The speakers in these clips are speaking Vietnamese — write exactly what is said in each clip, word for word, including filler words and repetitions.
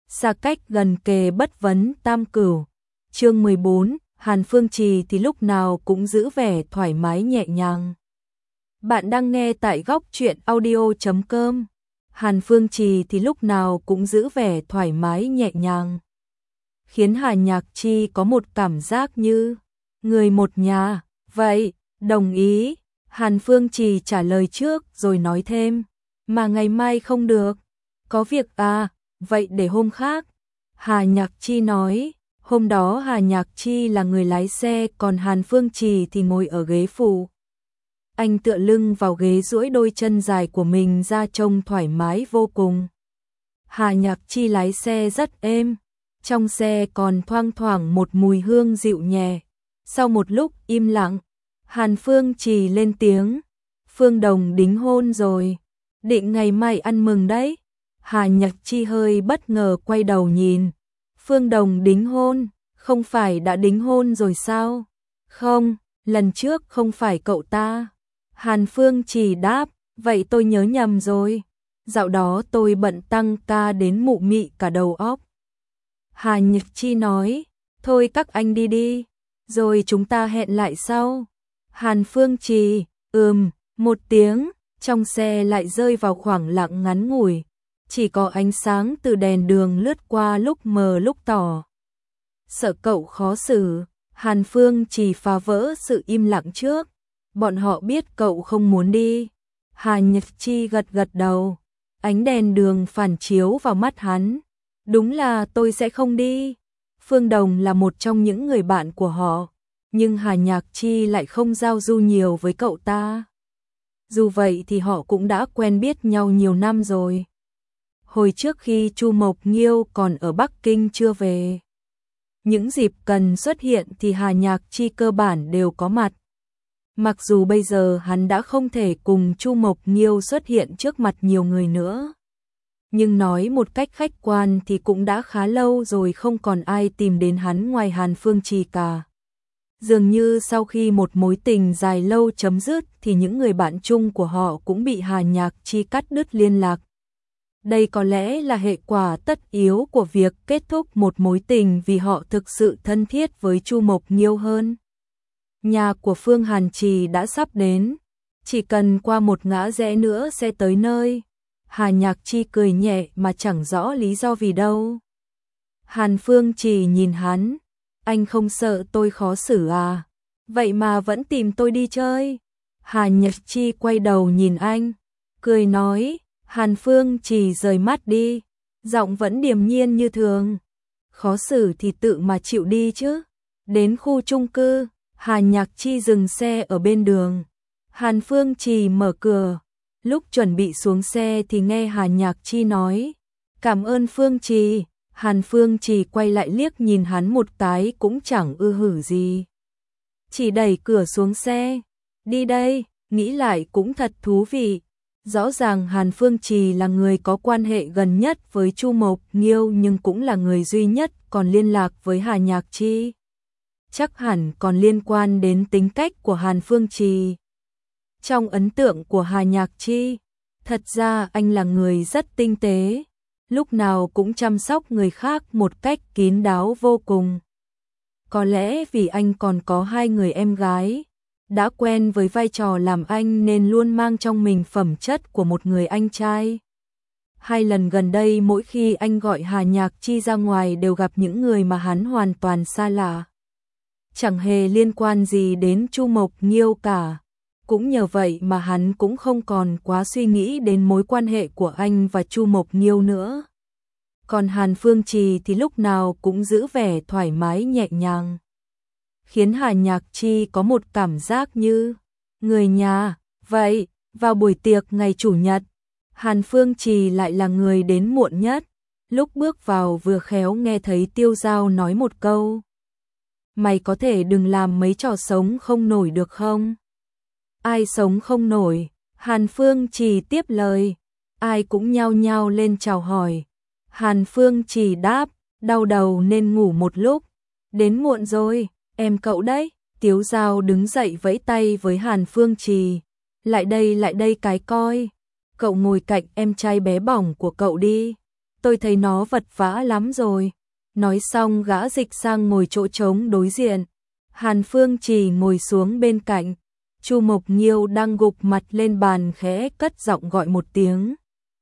xa cách gần kề bất vấn tam cửu. Chương mười bốn, Hàn Phương Trì thì lúc nào cũng giữ vẻ thoải mái nhẹ nhàng. Bạn đang nghe tại góc truyện audio chấm com. Hàn Phương Trì thì lúc nào cũng giữ vẻ thoải mái nhẹ nhàng, khiến Hà Nhạc Chi có một cảm giác như người một nhà. Vậy, đồng ý. Hàn Phương Trì trả lời trước rồi nói thêm, mà ngày mai không được. Có việc à, vậy để hôm khác. Hà Nhạc Chi nói, hôm đó Hà Nhạc Chi là người lái xe, còn Hàn Phương Trì thì ngồi ở ghế phụ. Anh tựa lưng vào ghế duỗi đôi chân dài của mình ra trông thoải mái vô cùng. Hà Nhạc Chi lái xe rất êm, trong xe còn thoang thoảng một mùi hương dịu nhẹ. Sau một lúc im lặng, Hàn Phương Trì lên tiếng, Phương Đồng đính hôn rồi, định ngày mai ăn mừng đấy. Hà Nhạc Chi hơi bất ngờ quay đầu nhìn, Phương Đồng đính hôn, không phải đã đính hôn rồi sao? Không, lần trước không phải cậu ta. Hàn Phương Trì đáp, vậy tôi nhớ nhầm rồi. Dạo đó tôi bận tăng ca đến mụ mị cả đầu óc. Hà Nhạc Chi nói, thôi các anh đi đi, rồi chúng ta hẹn lại sau. Hàn Phương Trì, ừm, một tiếng, trong xe lại rơi vào khoảng lặng ngắn ngủi. Chỉ có ánh sáng từ đèn đường lướt qua lúc mờ lúc tỏ. Sợ cậu khó xử, Hàn Phương Trì phá vỡ sự im lặng trước. Bọn họ biết cậu không muốn đi. Hà Nhạc Chi gật gật đầu. Ánh đèn đường phản chiếu vào mắt hắn. Đúng là tôi sẽ không đi. Phương Đồng là một trong những người bạn của họ, nhưng Hà Nhạc Chi lại không giao du nhiều với cậu ta. Dù vậy thì họ cũng đã quen biết nhau nhiều năm rồi. Hồi trước khi Chu Mộc Nghiêu còn ở Bắc Kinh chưa về, những dịp cần xuất hiện thì Hà Nhạc Chi cơ bản đều có mặt. Mặc dù bây giờ hắn đã không thể cùng Chu Mộc Nghiêu xuất hiện trước mặt nhiều người nữa, nhưng nói một cách khách quan thì cũng đã khá lâu rồi không còn ai tìm đến hắn ngoài Hàn Phương Trì cả. Dường như sau khi một mối tình dài lâu chấm dứt thì những người bạn chung của họ cũng bị Hà Nhạc Chi cắt đứt liên lạc. Đây có lẽ là hệ quả tất yếu của việc kết thúc một mối tình vì họ thực sự thân thiết với Chu Mộc Nghiêu hơn. Nhà của Phương Hàn Trì đã sắp đến, chỉ cần qua một ngã rẽ nữa sẽ tới nơi. Hà Nhạc Chi cười nhẹ mà chẳng rõ lý do vì đâu. Hàn Phương Trì nhìn hắn, anh không sợ tôi khó xử à? Vậy mà vẫn tìm tôi đi chơi. Hà Nhạc Chi quay đầu nhìn anh, cười nói. Hàn Phương Trì rời mắt đi, giọng vẫn điềm nhiên như thường. Khó xử thì tự mà chịu đi chứ. Đến khu chung cư, Hà Nhạc Chi dừng xe ở bên đường. Hàn Phương Trì mở cửa. Lúc chuẩn bị xuống xe thì nghe Hà Nhạc Chi nói, cảm ơn Phương Trì. Hàn Phương Trì quay lại liếc nhìn hắn một cái cũng chẳng ư hử gì, chỉ đẩy cửa xuống xe. Đi đây, nghĩ lại cũng thật thú vị. Rõ ràng Hàn Phương Trì là người có quan hệ gần nhất với Chu Mộc Nghiêu, nhưng cũng là người duy nhất còn liên lạc với Hà Nhạc Chi. Chắc hẳn còn liên quan đến tính cách của Hàn Phương Trì. Trong ấn tượng của Hà Nhạc Chi, thật ra anh là người rất tinh tế, lúc nào cũng chăm sóc người khác một cách kín đáo vô cùng. Có lẽ vì anh còn có hai người em gái, đã quen với vai trò làm anh nên luôn mang trong mình phẩm chất của một người anh trai. Hai lần gần đây mỗi khi anh gọi Hà Nhạc Chi ra ngoài đều gặp những người mà hắn hoàn toàn xa lạ, chẳng hề liên quan gì đến Chu Mộc Nghiêu cả. Cũng nhờ vậy mà hắn cũng không còn quá suy nghĩ đến mối quan hệ của anh và Chu Mộc Nghiêu nữa. Còn Hàn Phương Trì thì lúc nào cũng giữ vẻ thoải mái nhẹ nhàng, khiến Hà Nhạc Chi có một cảm giác như người nhà. Vậy, vào buổi tiệc ngày Chủ nhật, Hàn Phương Trì lại là người đến muộn nhất. Lúc bước vào vừa khéo nghe thấy Tiêu Giao nói một câu, mày có thể đừng làm mấy trò sống không nổi được không? Ai sống không nổi? Hàn Phương Trì tiếp lời. Ai cũng nhao nhao lên chào hỏi. Hàn Phương Trì đáp, đau đầu nên ngủ một lúc. Đến muộn rồi, em cậu đấy. Tiếu Giao đứng dậy vẫy tay với Hàn Phương Trì. Lại đây lại đây cái coi. Cậu ngồi cạnh em trai bé bỏng của cậu đi. tôi thấy nó vật vã lắm rồi. Nói xong gã dịch sang ngồi chỗ trống đối diện. Hàn Phương Trì ngồi xuống bên cạnh. Chu Mộc Nghiêu đang gục mặt lên bàn khẽ cất giọng gọi một tiếng.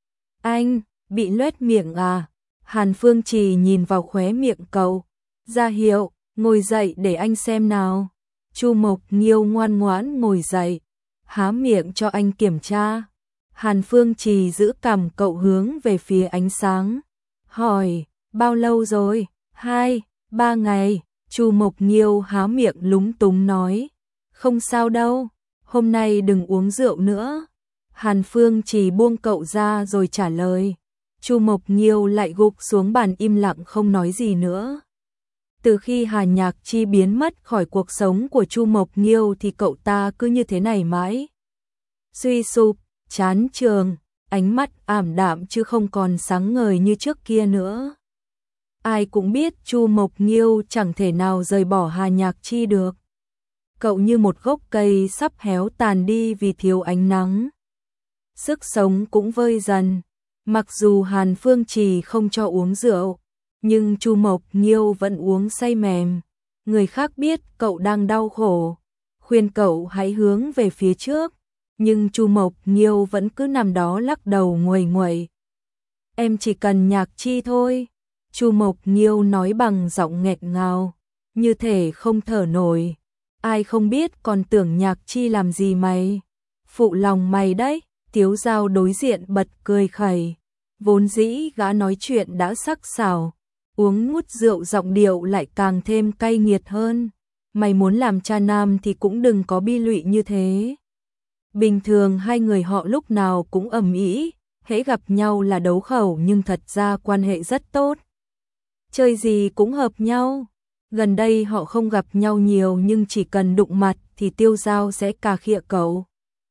Anh, bị loét miệng à? Hàn Phương Trì nhìn vào khóe miệng cậu. Ra hiệu, ngồi dậy để anh xem nào. Chu Mộc Nghiêu ngoan ngoãn ngồi dậy. Há miệng cho anh kiểm tra. Hàn Phương Trì giữ cằm cậu hướng về phía ánh sáng. Hỏi, bao lâu rồi? Hai, ba ngày. Chu Mộc Nghiêu há miệng lúng túng nói. Không sao đâu, hôm nay đừng uống rượu nữa. Hàn Phương Trì buông cậu ra rồi trả lời. Chu Mộc Nghiêu lại gục xuống bàn im lặng không nói gì nữa. Từ khi Hà Nhạc Chi biến mất khỏi cuộc sống của Chu Mộc Nghiêu thì cậu ta cứ như thế này mãi. Suy sụp, chán trường, ánh mắt ảm đạm chứ không còn sáng ngời như trước kia nữa. Ai cũng biết Chu Mộc Nghiêu chẳng thể nào rời bỏ Hà Nhạc Chi được. Cậu như một gốc cây sắp héo tàn đi vì thiếu ánh nắng. Sức sống cũng vơi dần. Mặc dù Hàn Phương Trì không cho uống rượu, nhưng Chu Mộc Nghiêu vẫn uống say mềm. Người khác biết cậu đang đau khổ, khuyên cậu hãy hướng về phía trước, nhưng Chu Mộc Nghiêu vẫn cứ nằm đó lắc đầu nguầy nguậy. Em chỉ cần Nhạc Chi thôi. Chu Mộc Nghiêu nói bằng giọng nghẹn ngào, như thể không thở nổi. Ai không biết còn tưởng Nhạc Chi làm gì mày. Phụ lòng mày đấy. Tiếu Dao đối diện bật cười khẩy. Vốn dĩ gã nói chuyện đã sắc sảo, uống ngút rượu giọng điệu lại càng thêm cay nghiệt hơn. Mày muốn làm cha nam thì cũng đừng có bi lụy như thế. Bình thường hai người họ lúc nào cũng ầm ĩ, hễ gặp nhau là đấu khẩu nhưng thật ra quan hệ rất tốt. Chơi gì cũng hợp nhau. Gần đây họ không gặp nhau nhiều nhưng chỉ cần đụng mặt thì Tiêu Dao sẽ cà khịa cậu.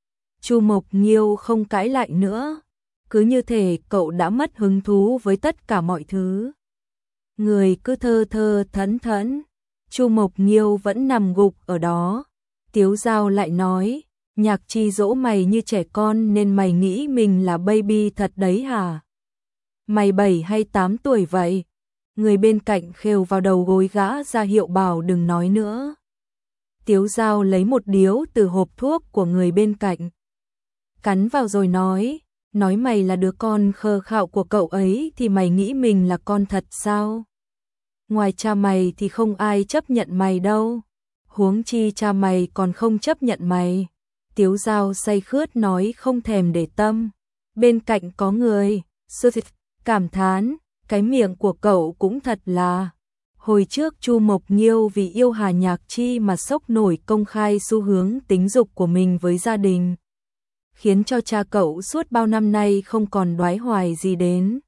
Chu Mộc Nghiêu không cãi lại nữa. Cứ như thể cậu đã mất hứng thú với tất cả mọi thứ. Người cứ thơ thơ thẫn thẫn. Chu Mộc Nghiêu vẫn nằm gục ở đó. Tiếu Dao lại nói, Nhạc Chi dỗ mày như trẻ con nên mày nghĩ mình là baby thật đấy hả? Mày bảy hay tám tuổi vậy? Người bên cạnh khều vào đầu gối gã ra hiệu bảo đừng nói nữa. Tiếu Dao lấy một điếu từ hộp thuốc của người bên cạnh. Cắn vào rồi nói, nói mày là đứa con khờ khạo của cậu ấy thì mày nghĩ mình là con thật sao? Ngoài cha mày thì không ai chấp nhận mày đâu. Huống chi cha mày còn không chấp nhận mày. Tiếu Dao say khướt nói không thèm để tâm. Bên cạnh có người, sư thịt, cảm thán, cái miệng của cậu cũng thật là. Hồi trước Chu Mộc Nghiêu vì yêu Hà Nhạc Chi mà sốc nổi công khai xu hướng tính dục của mình với gia đình. Khiến cho cha cậu suốt bao năm nay không còn đoái hoài gì đến.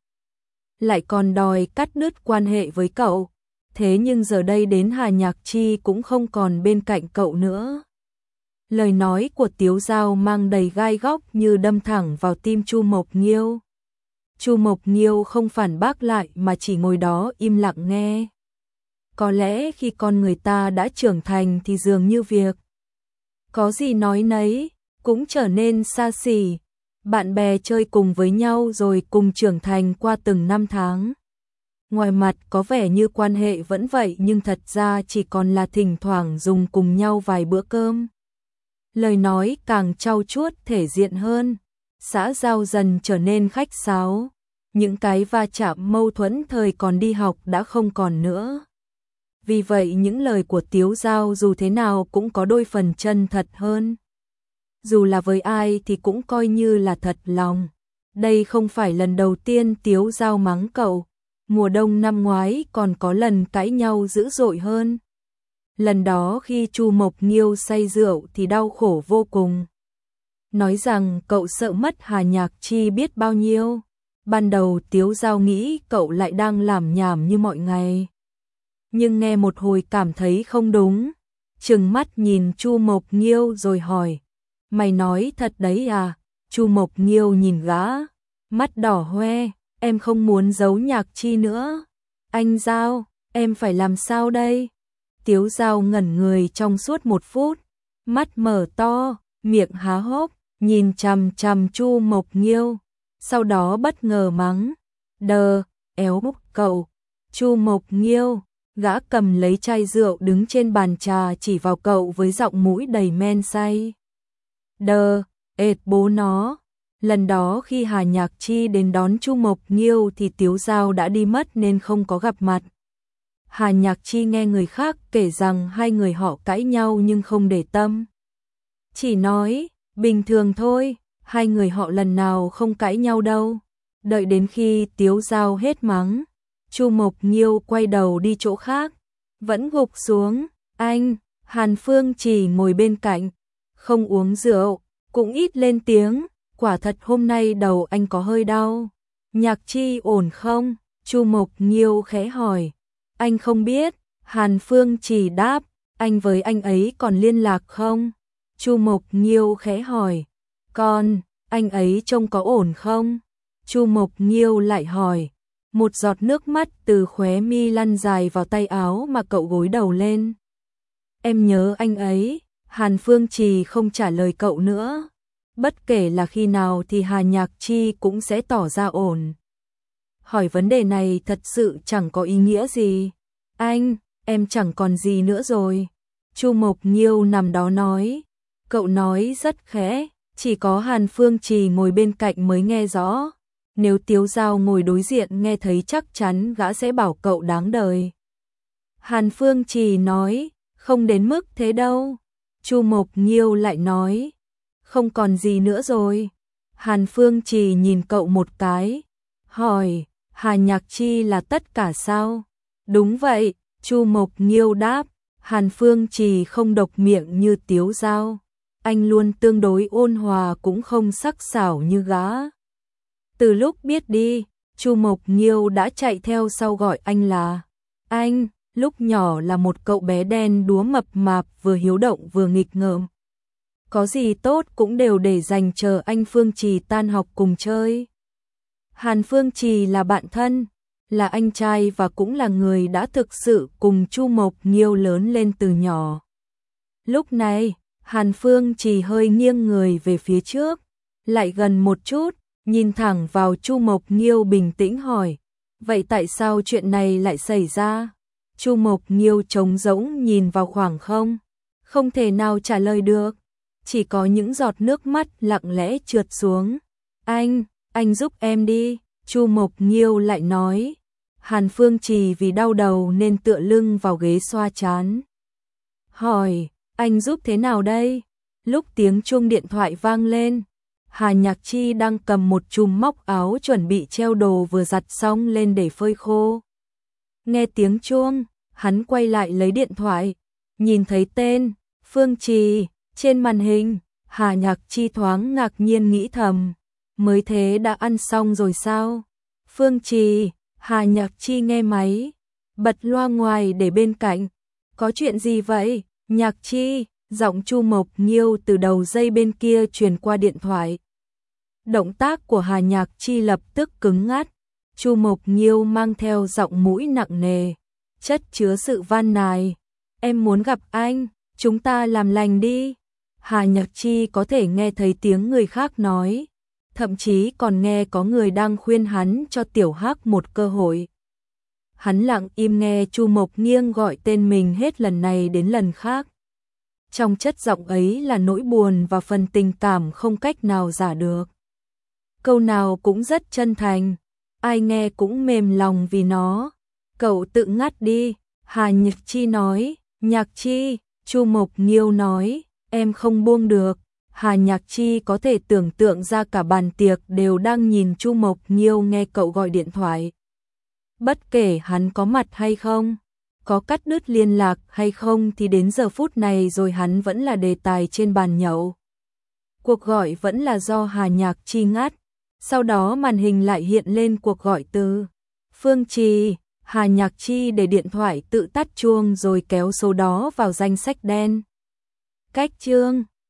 Lại còn đòi cắt đứt quan hệ với cậu. Thế nhưng giờ đây đến Hà Nhạc Chi cũng không còn bên cạnh cậu nữa. Lời nói của Tiếu Dao mang đầy gai góc như đâm thẳng vào tim Chu Mộc Nghiêu. Chu Mộc Nghiêu không phản bác lại mà chỉ ngồi đó im lặng nghe. Có lẽ khi con người ta đã trưởng thành thì dường như việc có gì nói nấy cũng trở nên xa xỉ. Bạn bè chơi cùng với nhau rồi cùng trưởng thành qua từng năm tháng. Ngoài mặt có vẻ như quan hệ vẫn vậy nhưng thật ra chỉ còn là thỉnh thoảng dùng cùng nhau vài bữa cơm. Lời nói càng trau chuốt thể diện hơn, xã giao dần trở nên khách sáo. Những cái va chạm mâu thuẫn thời còn đi học đã không còn nữa. Vì vậy những lời của Tiếu Dao dù thế nào cũng có đôi phần chân thật hơn. Dù là với ai thì cũng coi như là thật lòng. Đây không phải lần đầu tiên Tiếu Dao mắng cậu. Mùa đông năm ngoái còn có lần cãi nhau dữ dội hơn. Lần đó khi Chu Mộc Nghiêu say rượu thì đau khổ vô cùng. Nói rằng cậu sợ mất Hà Nhạc Chi biết bao nhiêu. Ban đầu Tiếu Dao nghĩ cậu lại đang làm nhảm như mọi ngày. Nhưng nghe một hồi cảm thấy không đúng. Trừng mắt nhìn Chu Mộc Nghiêu rồi hỏi. Mày nói thật đấy à? Chu Mộc Nghiêu nhìn gã. Mắt đỏ hoe. Em không muốn giấu Nhạc Chi nữa. Anh Dao, em phải làm sao đây? Tiếu Dao ngẩn người trong suốt một phút. Mắt mở to, miệng há hốc, nhìn chằm chằm Chu Mộc Nghiêu. Sau đó bất ngờ mắng. Đờ, éo múc cậu. Chu Mộc Nghiêu, gã cầm lấy chai rượu đứng trên bàn trà chỉ vào cậu với giọng mũi đầy men say. Đờ, ệt bố nó. Lần đó khi Hà Nhạc Chi đến đón Chu Mộc Nghiêu thì Tiếu Giao đã đi mất nên không có gặp mặt. Hà Nhạc Chi nghe người khác kể rằng hai người họ cãi nhau nhưng không để tâm. Chỉ nói, bình thường thôi, hai người họ lần nào không cãi nhau đâu. Đợi đến khi Tiếu Giao hết mắng, Chu Mộc Nghiêu quay đầu đi chỗ khác, vẫn gục xuống. Anh, Hàn Phương Trì ngồi bên cạnh, không uống rượu, cũng ít lên tiếng. Quả thật hôm nay đầu anh có hơi đau. Nhạc Chi ổn không? Chu Mộc Nghiêu khẽ hỏi. Anh không biết. Hàn Phương Trì đáp. Anh với anh ấy còn liên lạc không? Chu Mộc Nghiêu khẽ hỏi. Còn, anh ấy trông có ổn không? Chu Mộc Nghiêu lại hỏi. Một giọt nước mắt từ khóe mi lăn dài vào tay áo mà cậu gối đầu lên. Em nhớ anh ấy. Hàn Phương Trì không trả lời cậu nữa. Bất kể là khi nào thì Hà Nhạc Chi cũng sẽ tỏ ra ổn. Hỏi vấn đề này thật sự chẳng có ý nghĩa gì. Anh, em chẳng còn gì nữa rồi. Chu Mộc Nghiêu nằm đó nói. Cậu nói rất khẽ, chỉ có Hàn Phương Trì ngồi bên cạnh mới nghe rõ. Nếu Tiếu Giao ngồi đối diện nghe thấy chắc chắn gã sẽ bảo cậu đáng đời. Hàn Phương Trì nói, không đến mức thế đâu. Chu Mộc Nghiêu lại nói. Không còn gì nữa rồi. Hàn Phương Trì nhìn cậu một cái, hỏi, Hà Nhạc Chi là tất cả sao? Đúng vậy, Chu Mộc Nghiêu đáp. Hàn Phương Trì không độc miệng như Tiếu Giao. Anh luôn tương đối ôn hòa cũng không sắc sảo như gã. Từ lúc biết đi, Chu Mộc Nghiêu đã chạy theo sau gọi anh là anh. Lúc nhỏ là một cậu bé đen đúa mập mạp vừa hiếu động vừa nghịch ngợm. Có gì tốt cũng đều để dành chờ anh Phương Trì tan học cùng chơi. Hàn Phương Trì là bạn thân, là anh trai và cũng là người đã thực sự cùng Chu Mộc Nghiêu lớn lên từ nhỏ. Lúc này, Hàn Phương Trì hơi nghiêng người về phía trước, lại gần một chút, nhìn thẳng vào Chu Mộc Nghiêu bình tĩnh hỏi, vậy tại sao chuyện này lại xảy ra? Chu Mộc Nghiêu trống rỗng nhìn vào khoảng không, không thể nào trả lời được. Chỉ có những giọt nước mắt lặng lẽ trượt xuống. Anh, anh giúp em đi. Chu Mộc Nghiêu lại nói. Hàn Phương Trì vì đau đầu nên tựa lưng vào ghế xoa trán. Hỏi, anh giúp thế nào đây? Lúc tiếng chuông điện thoại vang lên, Hà Nhạc Chi đang cầm một chùm móc áo chuẩn bị treo đồ vừa giặt xong lên để phơi khô. Nghe tiếng chuông, hắn quay lại lấy điện thoại, nhìn thấy tên Phương Trì trên màn hình. Hà Nhạc Chi thoáng ngạc nhiên nghĩ thầm, mới thế đã ăn xong rồi sao? Phương Trì. Hà Nhạc Chi nghe máy, bật loa ngoài để bên cạnh. Có chuyện gì vậy? Nhạc Chi, giọng Chu Mộc Nghiêu từ đầu dây bên kia truyền qua điện thoại. Động tác của Hà Nhạc Chi lập tức cứng ngắt. Chu Mộc Nghiêu mang theo giọng mũi nặng nề, chất chứa sự van nài. Em muốn gặp anh, chúng ta làm lành đi. Hà Nhạc Chi có thể nghe thấy tiếng người khác nói, thậm chí còn nghe có người đang khuyên hắn cho Tiểu Hắc một cơ hội. Hắn lặng im nghe Chu Mộc Nghiêu gọi tên mình hết lần này đến lần khác. Trong chất giọng ấy là nỗi buồn và phần tình cảm không cách nào giả được. Câu nào cũng rất chân thành, ai nghe cũng mềm lòng vì nó. Cậu tự ngắt đi, Hà Nhạc Chi nói. Nhạc Chi, Chu Mộc Nghiêu nói, em không buông được. Hà Nhạc Chi có thể tưởng tượng ra cả bàn tiệc đều đang nhìn Chu Mộc Nghiêu nghe cậu gọi điện thoại. Bất kể hắn có mặt hay không, có cắt đứt liên lạc hay không thì đến giờ phút này rồi hắn vẫn là đề tài trên bàn nhậu. Cuộc gọi vẫn là do Hà Nhạc Chi ngắt, sau đó màn hình lại hiện lên cuộc gọi từ Phương Trì. Hà Nhạc Chi để điện thoại tự tắt chuông rồi kéo số đó vào danh sách đen. Cách chương